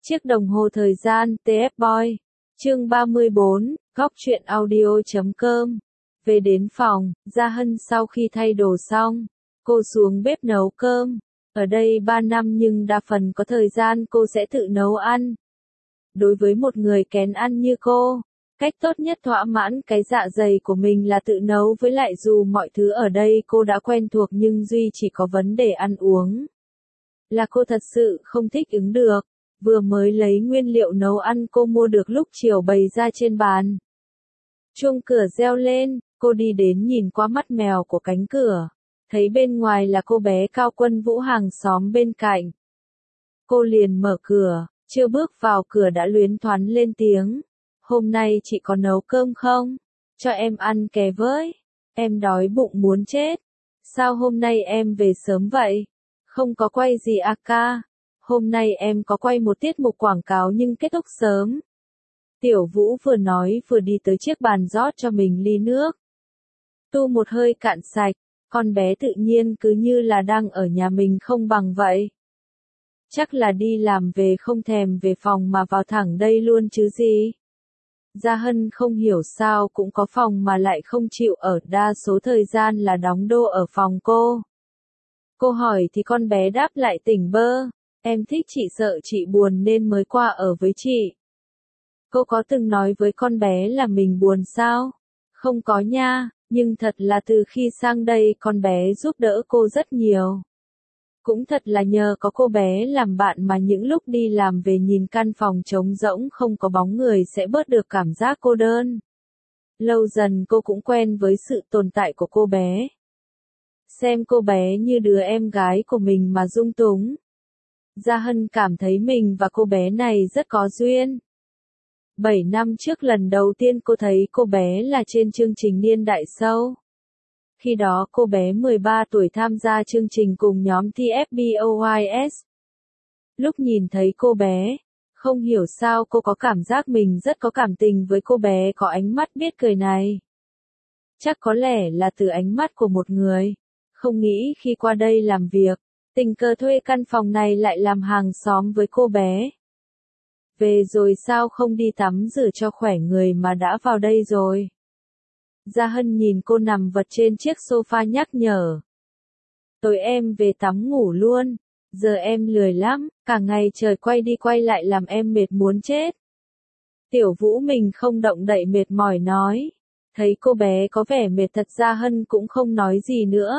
Chiếc đồng hồ thời gian TF Boy. Chương 34, góc truyện audio.com. Về đến phòng, Gia Hân sau khi thay đồ xong, cô xuống bếp nấu cơm. Ở đây 3 năm nhưng đa phần có thời gian cô sẽ tự nấu ăn. Đối với một người kén ăn như cô, cách tốt nhất thỏa mãn cái dạ dày của mình là tự nấu, với lại dù mọi thứ ở đây cô đã quen thuộc nhưng duy chỉ có vấn đề ăn uống là cô thật sự không thích ứng được. Vừa mới lấy nguyên liệu nấu ăn cô mua được lúc chiều bày ra trên bàn. Chuông cửa reo lên, cô đi đến nhìn qua mắt mèo của cánh cửa, thấy bên ngoài là cô bé Cao Quân Vũ hàng xóm bên cạnh. Cô liền mở cửa, chưa bước vào cửa đã luyến thoắn lên tiếng. Hôm nay chị có nấu cơm không? Cho em ăn ké với. Em đói bụng muốn chết. Sao hôm nay em về sớm vậy? Không có quay gì à ca? Hôm nay em có quay một tiết mục quảng cáo nhưng kết thúc sớm. Tiểu Vũ vừa nói vừa đi tới chiếc bàn rót cho mình ly nước. Tu một hơi cạn sạch, con bé tự nhiên cứ như là đang ở nhà mình không bằng vậy. Chắc là đi làm về không thèm về phòng mà vào thẳng đây luôn chứ gì. Gia Hân không hiểu sao cũng có phòng mà lại không chịu ở, đa số thời gian là đóng đô ở phòng cô. Cô hỏi thì con bé đáp lại tỉnh bơ. Em thích chị, sợ chị buồn nên mới qua ở với chị. Cô có từng nói với con bé là mình buồn sao? Không có nha, nhưng thật là từ khi sang đây con bé giúp đỡ cô rất nhiều. Cũng thật là nhờ có cô bé làm bạn mà những lúc đi làm về nhìn căn phòng trống rỗng không có bóng người sẽ bớt được cảm giác cô đơn. Lâu dần cô cũng quen với sự tồn tại của cô bé. Xem cô bé như đứa em gái của mình mà dung túng. Gia Hân cảm thấy mình và cô bé này rất có duyên. 7 năm trước lần đầu tiên cô thấy cô bé là trên chương trình Niên Đại Show. Khi đó cô bé 13 tuổi tham gia chương trình cùng nhóm TFBOYS. Lúc nhìn thấy cô bé, không hiểu sao cô có cảm giác mình rất có cảm tình với cô bé có ánh mắt biết cười này. Chắc có lẽ là từ ánh mắt của một người. Không nghĩ khi qua đây làm việc, tình cờ thuê căn phòng này lại làm hàng xóm với cô bé. Về rồi sao không đi tắm rửa cho khỏe người mà đã vào đây rồi? Gia Hân nhìn cô nằm vật trên chiếc sofa nhắc nhở. Tối em về tắm ngủ luôn, giờ em lười lắm, cả ngày trời quay đi quay lại làm em mệt muốn chết. Tiểu Vũ mình không động đậy mệt mỏi nói. Thấy cô bé có vẻ mệt thật, Gia Hân cũng không nói gì nữa.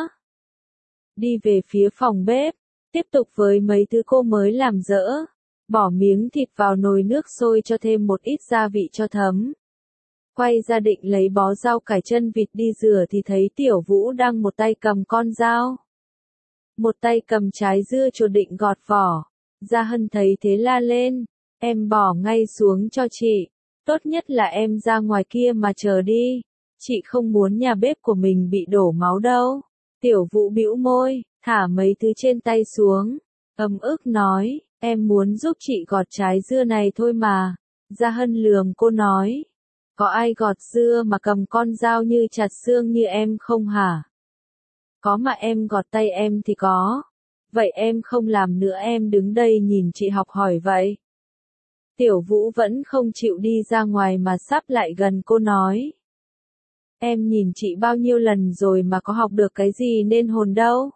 Đi về phía phòng bếp, tiếp tục với mấy thứ cô mới làm dỡ. Bỏ miếng thịt vào nồi nước sôi cho thêm một ít gia vị cho thấm. Quay ra định lấy bó rau cải chân vịt đi rửa thì thấy Tiểu Vũ đang một tay cầm con dao, một tay cầm trái dưa chuột định gọt vỏ. Gia Hân thấy thế la lên, em bỏ ngay xuống cho chị, tốt nhất là em ra ngoài kia mà chờ đi, chị không muốn nhà bếp của mình bị đổ máu đâu. Tiểu Vũ bĩu môi, thả mấy thứ trên tay xuống, ấm ức nói, em muốn giúp chị gọt trái dưa này thôi mà. Gia Hân lườm cô nói, có ai gọt dưa mà cầm con dao như chặt xương như em không hả? Có mà em gọt tay em thì có. Vậy em không làm nữa, em đứng đây nhìn chị học hỏi vậy. Tiểu Vũ vẫn không chịu đi ra ngoài mà sắp lại gần cô nói. Em nhìn chị bao nhiêu lần rồi mà có học được cái gì nên hồn đâu.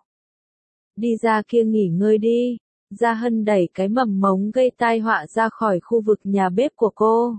Đi ra kia nghỉ ngơi đi. Gia Hân đẩy cái mầm mống gây tai họa ra khỏi khu vực nhà bếp của cô.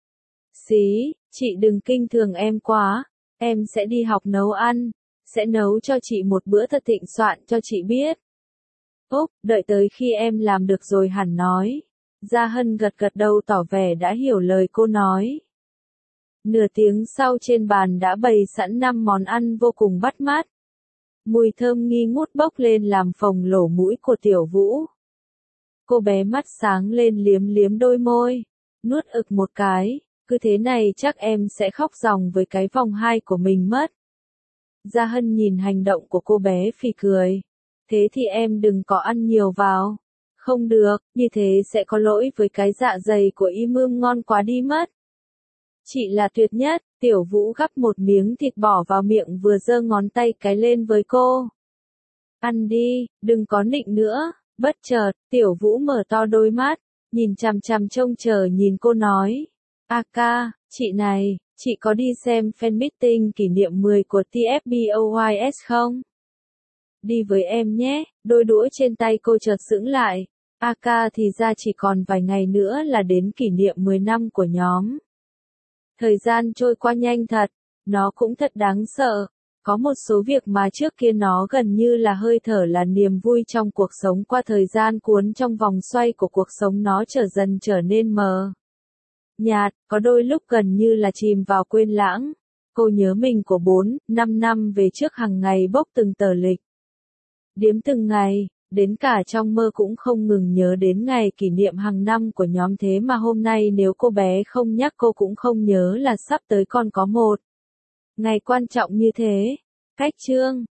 Xí, chị đừng kinh thường em quá, em sẽ đi học nấu ăn, sẽ nấu cho chị một bữa thật thịnh soạn cho chị biết. Úp, đợi tới khi em làm được rồi hẳn nói. Gia Hân gật gật đầu tỏ vẻ đã hiểu lời cô nói. Nửa tiếng sau trên bàn đã bày sẵn 5 món ăn vô cùng bắt mắt. Mùi thơm nghi ngút bốc lên làm phồng lỗ mũi của Tiểu Vũ. Cô bé mắt sáng lên liếm liếm đôi môi, nuốt ực một cái, cứ thế này chắc em sẽ khóc ròng với cái vòng 2 của mình mất. Gia Hân nhìn hành động của cô bé phì cười. Thế thì em đừng có ăn nhiều vào. Không được, như thế sẽ có lỗi với cái dạ dày của Y Mương ngon quá đi mất. Chị là tuyệt nhất. Tiểu Vũ gắp một miếng thịt bỏ vào miệng vừa giơ ngón tay cái lên với cô. Ăn đi, đừng có nịnh nữa. Bất chợt, Tiểu Vũ mở to đôi mắt, nhìn chằm chằm trông chờ nhìn cô nói. Ca, chị này, chị có đi xem fan meeting kỷ niệm 10 của TFBOYS không? Đi với em nhé, đôi đũa trên tay cô chợt sững lại. Ca thì ra chỉ còn vài ngày nữa là đến kỷ niệm 10 năm của nhóm. Thời gian trôi qua nhanh thật, nó cũng thật đáng sợ. Có một số việc mà trước kia nó gần như là hơi thở là niềm vui trong cuộc sống qua thời gian cuốn trong vòng xoay của cuộc sống nó dần trở nên mờ nhạt, có đôi lúc gần như là chìm vào quên lãng. Cô nhớ mình của 4-5 năm về trước hàng ngày bốc từng tờ lịch. Điếm từng ngày, đến cả trong mơ cũng không ngừng nhớ đến ngày kỷ niệm hàng năm của nhóm thế mà hôm nay nếu cô bé không nhắc cô cũng không nhớ là sắp tới còn có một ngày quan trọng như thế. Cách chương